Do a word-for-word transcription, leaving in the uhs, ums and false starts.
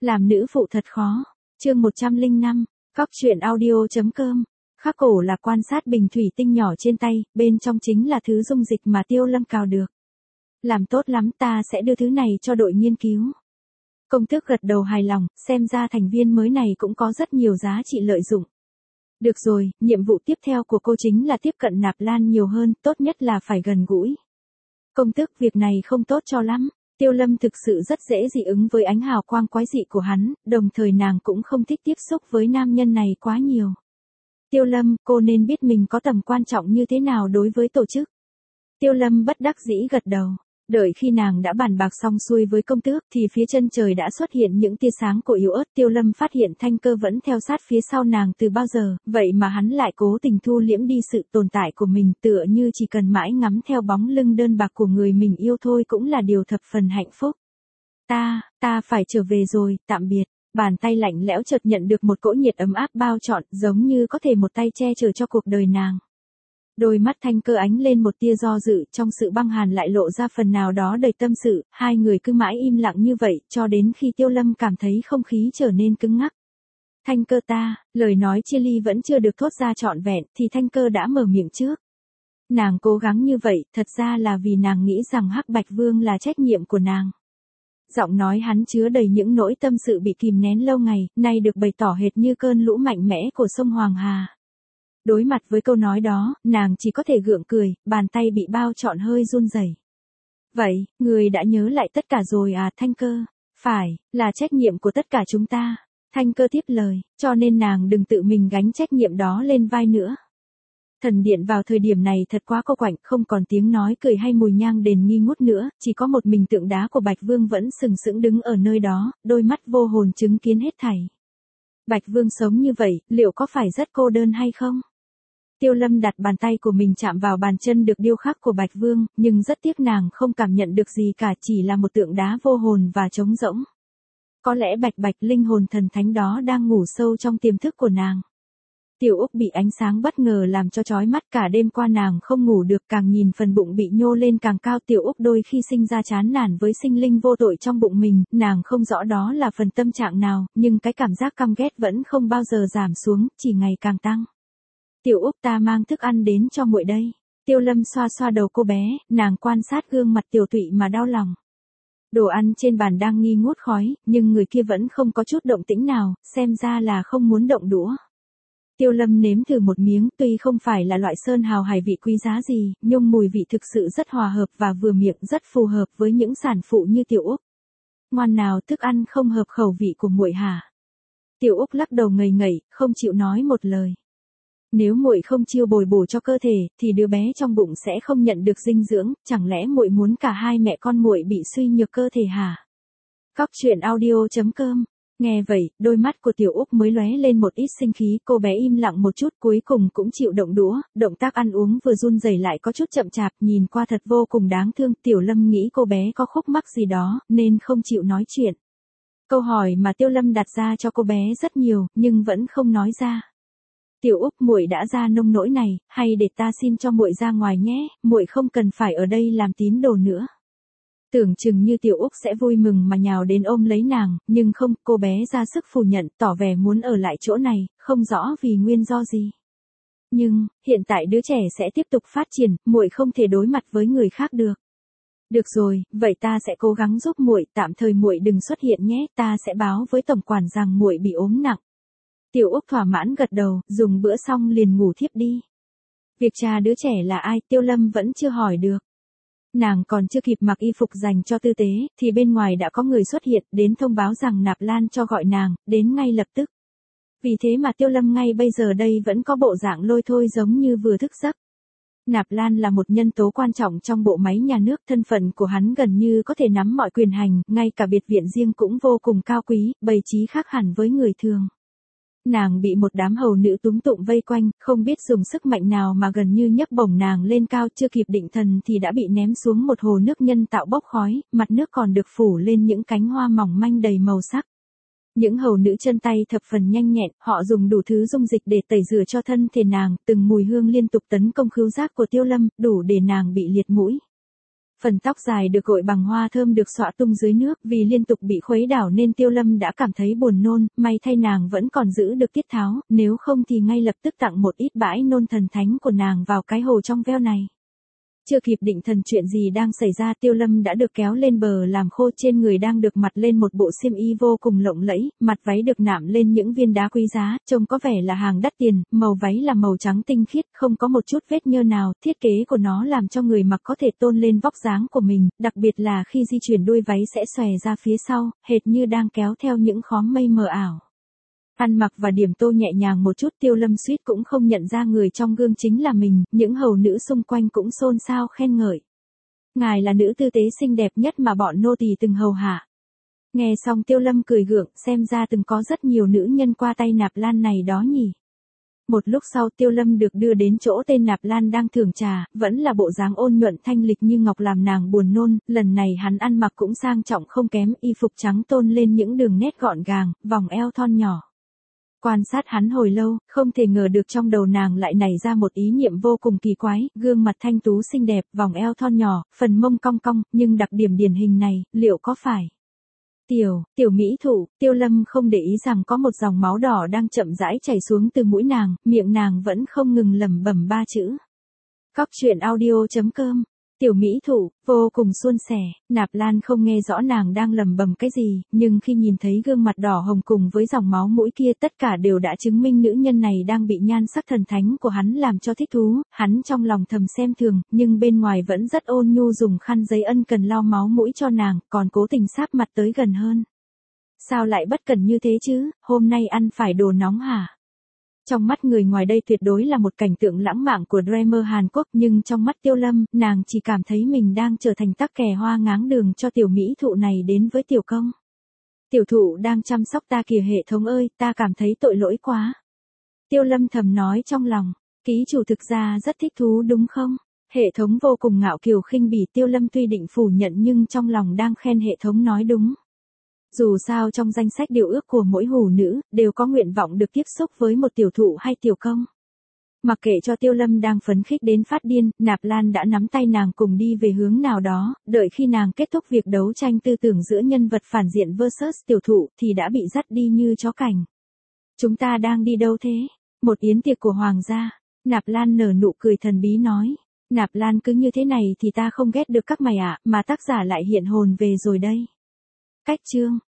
Làm nữ phụ thật khó. Chương một trăm lẻ năm, Cóc truyện audio.com. Khắc cổ là quan sát bình thủy tinh nhỏ trên tay, bên trong chính là thứ dung dịch mà Tiêu Lâm cào được. Làm tốt lắm, ta sẽ đưa thứ này cho đội nghiên cứu. Công tước gật đầu hài lòng, xem ra thành viên mới này cũng có rất nhiều giá trị lợi dụng. Được rồi, nhiệm vụ tiếp theo của cô chính là tiếp cận Nạp Lan nhiều hơn, tốt nhất là phải gần gũi. Công tước, việc này không tốt cho lắm. Tiêu Lâm thực sự rất dễ dị ứng với ánh hào quang quái dị của hắn, đồng thời nàng cũng không thích tiếp xúc với nam nhân này quá nhiều. Tiêu Lâm, cô nên biết mình có tầm quan trọng như thế nào đối với tổ chức. Tiêu Lâm bất đắc dĩ gật đầu. Đợi khi nàng đã bàn bạc xong xuôi với công tước thì phía chân trời đã xuất hiện những tia sáng của yếu ớt. Tiêu Lâm phát hiện Thanh Cơ vẫn theo sát phía sau nàng từ bao giờ, vậy mà hắn lại cố tình thu liễm đi sự tồn tại của mình, tựa như chỉ cần mãi ngắm theo bóng lưng đơn bạc của người mình yêu thôi cũng là điều thập phần hạnh phúc. Ta, ta phải trở về rồi, tạm biệt. Bàn tay lạnh lẽo chợt nhận được một cỗ nhiệt ấm áp bao trọn, giống như có thể một tay che chở cho cuộc đời nàng. Đôi mắt Thanh Cơ ánh lên một tia do dự, trong sự băng hàn lại lộ ra phần nào đó đầy tâm sự, hai người cứ mãi im lặng như vậy, cho đến khi Tiêu Lâm cảm thấy không khí trở nên cứng ngắc. Thanh Cơ ta, lời nói chia ly vẫn chưa được thốt ra trọn vẹn, thì Thanh Cơ đã mở miệng trước. Nàng cố gắng như vậy, thật ra là vì nàng nghĩ rằng Hắc Bạch Vương là trách nhiệm của nàng. Giọng nói hắn chứa đầy những nỗi tâm sự bị kìm nén lâu ngày, nay được bày tỏ hệt như cơn lũ mạnh mẽ của sông Hoàng Hà. Đối mặt với câu nói đó, nàng chỉ có thể gượng cười, bàn tay bị bao trọn hơi run rẩy. Vậy, người đã nhớ lại tất cả rồi à, Thanh Cơ? Phải, là trách nhiệm của tất cả chúng ta. Thanh Cơ tiếp lời, cho nên nàng đừng tự mình gánh trách nhiệm đó lên vai nữa. Thần điện vào thời điểm này thật quá cô quạnh, không còn tiếng nói cười hay mùi nhang đền nghi ngút nữa, chỉ có một mình tượng đá của Bạch Vương vẫn sừng sững đứng ở nơi đó, đôi mắt vô hồn chứng kiến hết thảy. Bạch Vương sống như vậy, liệu có phải rất cô đơn hay không? Tiêu Lâm đặt bàn tay của mình chạm vào bàn chân được điêu khắc của Bạch Vương, nhưng rất tiếc nàng không cảm nhận được gì cả, chỉ là một tượng đá vô hồn và trống rỗng. Có lẽ bạch bạch linh hồn thần thánh đó đang ngủ sâu trong tiềm thức của nàng. Tiểu Úc bị ánh sáng bất ngờ làm cho chói mắt, cả đêm qua nàng không ngủ được, càng nhìn phần bụng bị nhô lên càng cao. Tiểu Úc đôi khi sinh ra chán nản với sinh linh vô tội trong bụng mình, nàng không rõ đó là phần tâm trạng nào, nhưng cái cảm giác căm ghét vẫn không bao giờ giảm xuống, chỉ ngày càng tăng. Tiểu Úc, ta mang thức ăn đến cho muội đây. Tiêu Lâm xoa xoa đầu cô bé, nàng quan sát gương mặt tiểu tụy mà đau lòng. Đồ ăn trên bàn đang nghi ngút khói, nhưng người kia vẫn không có chút động tĩnh nào, xem ra là không muốn động đũa. Tiêu Lâm nếm thử một miếng, tuy không phải là loại sơn hào hải vị quý giá gì, nhưng mùi vị thực sự rất hòa hợp và vừa miệng, rất phù hợp với những sản phụ như Tiểu Úc. Ngoan nào, thức ăn không hợp khẩu vị của muội hả? Tiểu Úc lắc đầu ngây ngậy, không chịu nói một lời. Nếu muội không chiêu bồi bổ cho cơ thể, thì đứa bé trong bụng sẽ không nhận được dinh dưỡng, chẳng lẽ muội muốn cả hai mẹ con muội bị suy nhược cơ thể hả? Cóc truyện audio.com. Nghe vậy, đôi mắt của Tiểu Úc mới lóe lên một ít sinh khí, cô bé im lặng một chút cuối cùng cũng chịu động đũa, động tác ăn uống vừa run rẩy lại có chút chậm chạp, nhìn qua thật vô cùng đáng thương. Tiểu Lâm nghĩ cô bé có khúc mắc gì đó, nên không chịu nói chuyện. Câu hỏi mà Tiêu Lâm đặt ra cho cô bé rất nhiều, nhưng vẫn không nói ra. Tiểu Úc, muội đã ra nông nỗi này, hay để ta xin cho muội ra ngoài nhé, muội không cần phải ở đây làm tín đồ nữa. Tưởng chừng như Tiểu Úc sẽ vui mừng mà nhào đến ôm lấy nàng, nhưng không, cô bé ra sức phủ nhận, tỏ vẻ muốn ở lại chỗ này, không rõ vì nguyên do gì. Nhưng, hiện tại đứa trẻ sẽ tiếp tục phát triển, muội không thể đối mặt với người khác được. Được rồi, vậy ta sẽ cố gắng giúp muội, tạm thời muội đừng xuất hiện nhé, ta sẽ báo với tổng quản rằng muội bị ốm nặng. Tiểu Úc thỏa mãn gật đầu, dùng bữa xong liền ngủ thiếp đi. Việc cha đứa trẻ là ai, Tiêu Lâm vẫn chưa hỏi được. Nàng còn chưa kịp mặc y phục dành cho tư tế, thì bên ngoài đã có người xuất hiện, đến thông báo rằng Nạp Lan cho gọi nàng, đến ngay lập tức. Vì thế mà Tiêu Lâm ngay bây giờ đây vẫn có bộ dạng lôi thôi giống như vừa thức giấc. Nạp Lan là một nhân tố quan trọng trong bộ máy nhà nước, thân phận của hắn gần như có thể nắm mọi quyền hành, ngay cả biệt viện riêng cũng vô cùng cao quý, bày trí khác hẳn với người thường. Nàng bị một đám hầu nữ túm tụng vây quanh, không biết dùng sức mạnh nào mà gần như nhấc bổng nàng lên cao, chưa kịp định thần thì đã bị ném xuống một hồ nước nhân tạo bốc khói, mặt nước còn được phủ lên những cánh hoa mỏng manh đầy màu sắc. Những hầu nữ chân tay thập phần nhanh nhẹn, họ dùng đủ thứ dung dịch để tẩy rửa cho thân thể nàng, từng mùi hương liên tục tấn công khứu giác của Tiêu Lâm, đủ để nàng bị liệt mũi. Phần tóc dài được gội bằng hoa thơm được xõa tung dưới nước, vì liên tục bị khuấy đảo nên Tiêu Lâm đã cảm thấy buồn nôn, may thay nàng vẫn còn giữ được tiết tháo, nếu không thì ngay lập tức tặng một ít bãi nôn thần thánh của nàng vào cái hồ trong veo này. Chưa kịp định thần chuyện gì đang xảy ra, Tiêu Lâm đã được kéo lên bờ làm khô, trên người đang được mặc lên một bộ xiêm y vô cùng lộng lẫy, mặt váy được nạm lên những viên đá quý giá, trông có vẻ là hàng đắt tiền, màu váy là màu trắng tinh khiết, không có một chút vết nhơ nào, thiết kế của nó làm cho người mặc có thể tôn lên vóc dáng của mình, đặc biệt là khi di chuyển đuôi váy sẽ xòe ra phía sau, hệt như đang kéo theo những khóm mây mờ ảo. Ăn mặc và điểm tô nhẹ nhàng một chút, Tiêu Lâm suýt cũng không nhận ra người trong gương chính là mình, những hầu nữ xung quanh cũng xôn xao khen ngợi. Ngài là nữ tư tế xinh đẹp nhất mà bọn nô tỳ từng hầu hạ. Nghe xong Tiêu Lâm cười gượng, xem ra từng có rất nhiều nữ nhân qua tay Nạp Lan này đó nhỉ. Một lúc sau Tiêu Lâm được đưa đến chỗ tên Nạp Lan đang thưởng trà, vẫn là bộ dáng ôn nhuận thanh lịch như ngọc làm nàng buồn nôn, lần này hắn ăn mặc cũng sang trọng không kém, y phục trắng tôn lên những đường nét gọn gàng, vòng eo thon nhỏ. Quan sát hắn hồi lâu, không thể ngờ được trong đầu nàng lại nảy ra một ý niệm vô cùng kỳ quái, gương mặt thanh tú xinh đẹp, vòng eo thon nhỏ, phần mông cong cong, nhưng đặc điểm điển hình này, liệu có phải Tiểu, tiểu mỹ thụ? Tiêu Lâm không để ý rằng có một dòng máu đỏ đang chậm rãi chảy xuống từ mũi nàng, miệng nàng vẫn không ngừng lẩm bẩm ba chữ. Cóc truyện audio chấm com. Tiểu mỹ thụ, vô cùng suôn sẻ, Nạp Lan không nghe rõ nàng đang lẩm bẩm cái gì, nhưng khi nhìn thấy gương mặt đỏ hồng cùng với dòng máu mũi kia, tất cả đều đã chứng minh nữ nhân này đang bị nhan sắc thần thánh của hắn làm cho thích thú, hắn trong lòng thầm xem thường, nhưng bên ngoài vẫn rất ôn nhu dùng khăn giấy ân cần lau máu mũi cho nàng, còn cố tình sáp mặt tới gần hơn. Sao lại bất cẩn như thế chứ, hôm nay ăn phải đồ nóng hả? Trong mắt người ngoài đây tuyệt đối là một cảnh tượng lãng mạn của Dreamer Hàn Quốc, nhưng trong mắt Tiêu Lâm, nàng chỉ cảm thấy mình đang trở thành tắc kè hoa ngáng đường cho tiểu mỹ thụ này đến với tiểu công. Tiểu thụ đang chăm sóc ta kìa, hệ thống ơi, ta cảm thấy tội lỗi quá. Tiêu Lâm thầm nói trong lòng, ký chủ thực ra rất thích thú đúng không? Hệ thống vô cùng ngạo kiều khinh bỉ, Tiêu Lâm tuy định phủ nhận nhưng trong lòng đang khen hệ thống nói đúng. Dù sao trong danh sách điều ước của mỗi hủ nữ, đều có nguyện vọng được tiếp xúc với một tiểu thụ hay tiểu công. Mặc kệ cho Tiêu Lâm đang phấn khích đến phát điên, Nạp Lan đã nắm tay nàng cùng đi về hướng nào đó, đợi khi nàng kết thúc việc đấu tranh tư tưởng giữa nhân vật phản diện versus tiểu thụ thì đã bị dắt đi như chó cảnh. Chúng ta đang đi đâu thế? Một yến tiệc của hoàng gia. Nạp Lan nở nụ cười thần bí nói. Nạp Lan cứ như thế này thì ta không ghét được các mày ạ, à, mà tác giả lại hiện hồn về rồi đây. Cách chương